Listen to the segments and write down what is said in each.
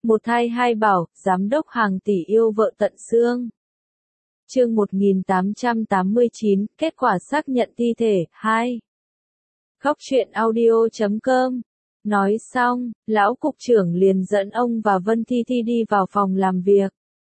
Một thai hai bảo, giám đốc hàng tỷ yêu vợ tận xương. Chương 1889, kết quả xác nhận thi thể, 2. Góc truyện audio.com. Nói xong, lão cục trưởng liền dẫn ông và Vân Thi Thi đi vào phòng làm việc.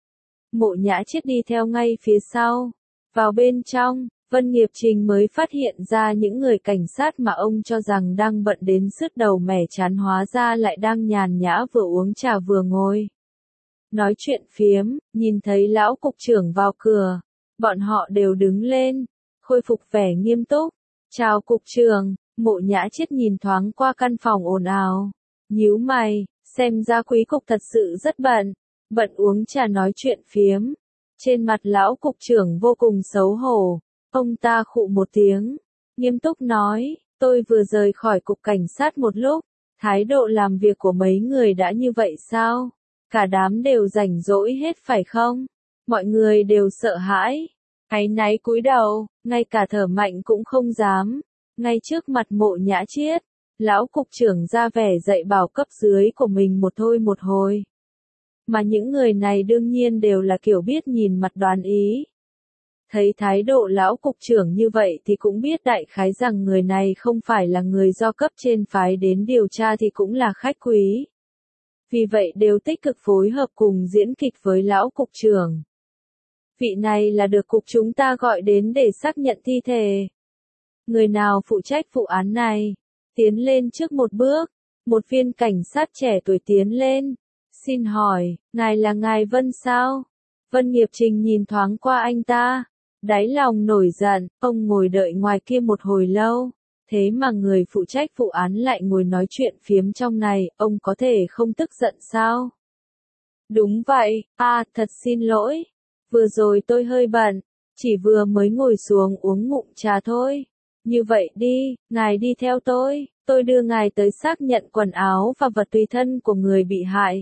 Mộ Nhã Chiết đi theo ngay phía sau. Vào bên trong, Vân Nghiệp Trình mới phát hiện ra những người cảnh sát mà ông cho rằng đang bận đến sứt đầu mẻ chán hóa ra lại đang nhàn nhã vừa uống trà vừa ngồi nói chuyện phiếm. Nhìn thấy lão cục trưởng vào cửa, bọn họ đều đứng lên, khôi phục vẻ nghiêm túc. Chào cục trưởng. Mộ Nhã Chiết nhìn thoáng qua căn phòng ồn ào, nhíu mày, xem ra quý cục thật sự rất bận uống trà nói chuyện phiếm. Trên mặt lão cục trưởng vô cùng xấu hổ, ông ta khụ một tiếng, nghiêm túc nói, tôi vừa rời khỏi cục cảnh sát một lúc, thái độ làm việc của mấy người đã như vậy sao? Cả đám đều rảnh rỗi hết phải không? Mọi người đều sợ hãi, áy náy cúi đầu, ngay cả thở mạnh cũng không dám. Ngay trước mặt Mộ Nhã Chiết, lão cục trưởng ra vẻ dạy bảo cấp dưới của mình một thôi một hồi. Mà những người này đương nhiên đều là kiểu biết nhìn mặt đoán ý. Thấy thái độ lão cục trưởng như vậy thì cũng biết đại khái rằng người này không phải là người do cấp trên phái đến điều tra thì cũng là khách quý. Vì vậy đều tích cực phối hợp cùng diễn kịch với lão cục trưởng. Vị này là được cục chúng ta gọi đến để xác nhận thi thể. Người nào phụ trách vụ án này? Tiến lên trước một bước, một viên cảnh sát trẻ tuổi tiến lên. Xin hỏi, ngài là ngài Vân sao? Vân Nghiệp Trình nhìn thoáng qua anh ta, đáy lòng nổi giận, ông ngồi đợi ngoài kia một hồi lâu. Thế mà người phụ trách vụ án lại ngồi nói chuyện phiếm trong này, ông có thể không tức giận sao? Đúng vậy, thật xin lỗi. Vừa rồi tôi hơi bận, chỉ vừa mới ngồi xuống uống ngụm trà thôi. Như vậy đi, ngài đi theo tôi đưa ngài tới xác nhận quần áo và vật tùy thân của người bị hại.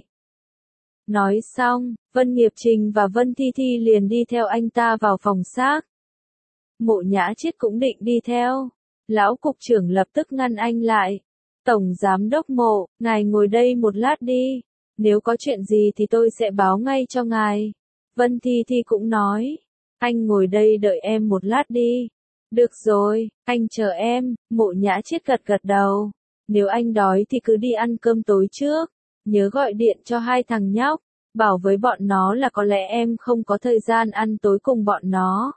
Nói xong, Vân Nghiệp Trình và Vân Thi Thi liền đi theo anh ta vào phòng xác. Mộ Nhã Chiết cũng định đi theo. Lão cục trưởng lập tức ngăn anh lại. Tổng giám đốc Mộ, ngài ngồi đây một lát đi. Nếu có chuyện gì thì tôi sẽ báo ngay cho ngài. Vân Thi Thi cũng nói. Anh ngồi đây đợi em một lát đi. Được rồi, anh chờ em. Mộ Nhã Chiết gật gật đầu. Nếu anh đói thì cứ đi ăn cơm tối trước. Nhớ gọi điện cho hai thằng nhóc. Bảo với bọn nó là có lẽ em không có thời gian ăn tối cùng bọn nó.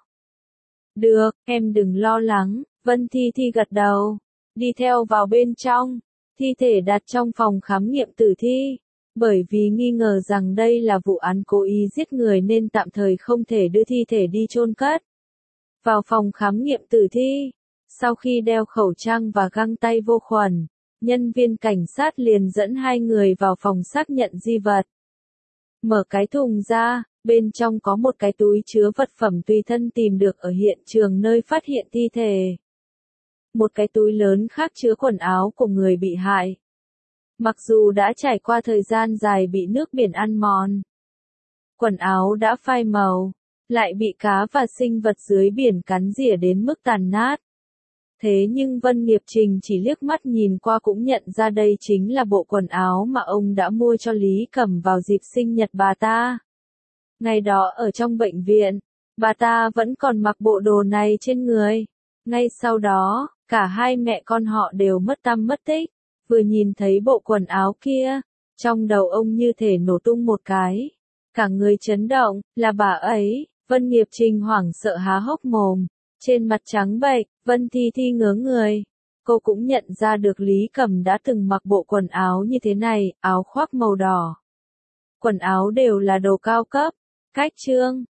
Được, em đừng lo lắng. Vân Thi Thi gật đầu. Đi theo vào bên trong. Thi thể đặt trong phòng khám nghiệm tử thi. Bởi vì nghi ngờ rằng đây là vụ án cố ý giết người nên tạm thời không thể đưa thi thể đi chôn cất. Vào phòng khám nghiệm tử thi. Sau khi đeo khẩu trang và găng tay vô khuẩn, nhân viên cảnh sát liền dẫn hai người vào phòng xác nhận di vật. Mở cái thùng ra, bên trong có một cái túi chứa vật phẩm tùy thân tìm được ở hiện trường nơi phát hiện thi thể. Một cái túi lớn khác chứa quần áo của người bị hại. Mặc dù đã trải qua thời gian dài bị nước biển ăn mòn, quần áo đã phai màu, lại bị cá và sinh vật dưới biển cắn rỉa đến mức tàn nát. Thế nhưng Vân Nghiệp Trình chỉ liếc mắt nhìn qua cũng nhận ra đây chính là bộ quần áo mà ông đã mua cho Lý Cẩm vào dịp sinh nhật bà ta. Ngày đó ở trong bệnh viện, bà ta vẫn còn mặc bộ đồ này trên người. Ngay sau đó, cả hai mẹ con họ đều mất tăm mất tích. Vừa nhìn thấy bộ quần áo kia, trong đầu ông như thể nổ tung một cái. Cả người chấn động, là bà ấy. Vân Nghiệp Trình hoảng sợ há hốc mồm. Trên mặt trắng bệch, Vân Thi Thi ngớ người. Cô cũng nhận ra được Lý Cẩm đã từng mặc bộ quần áo như thế này, áo khoác màu đỏ. Quần áo đều là đồ cao cấp. Cách trương,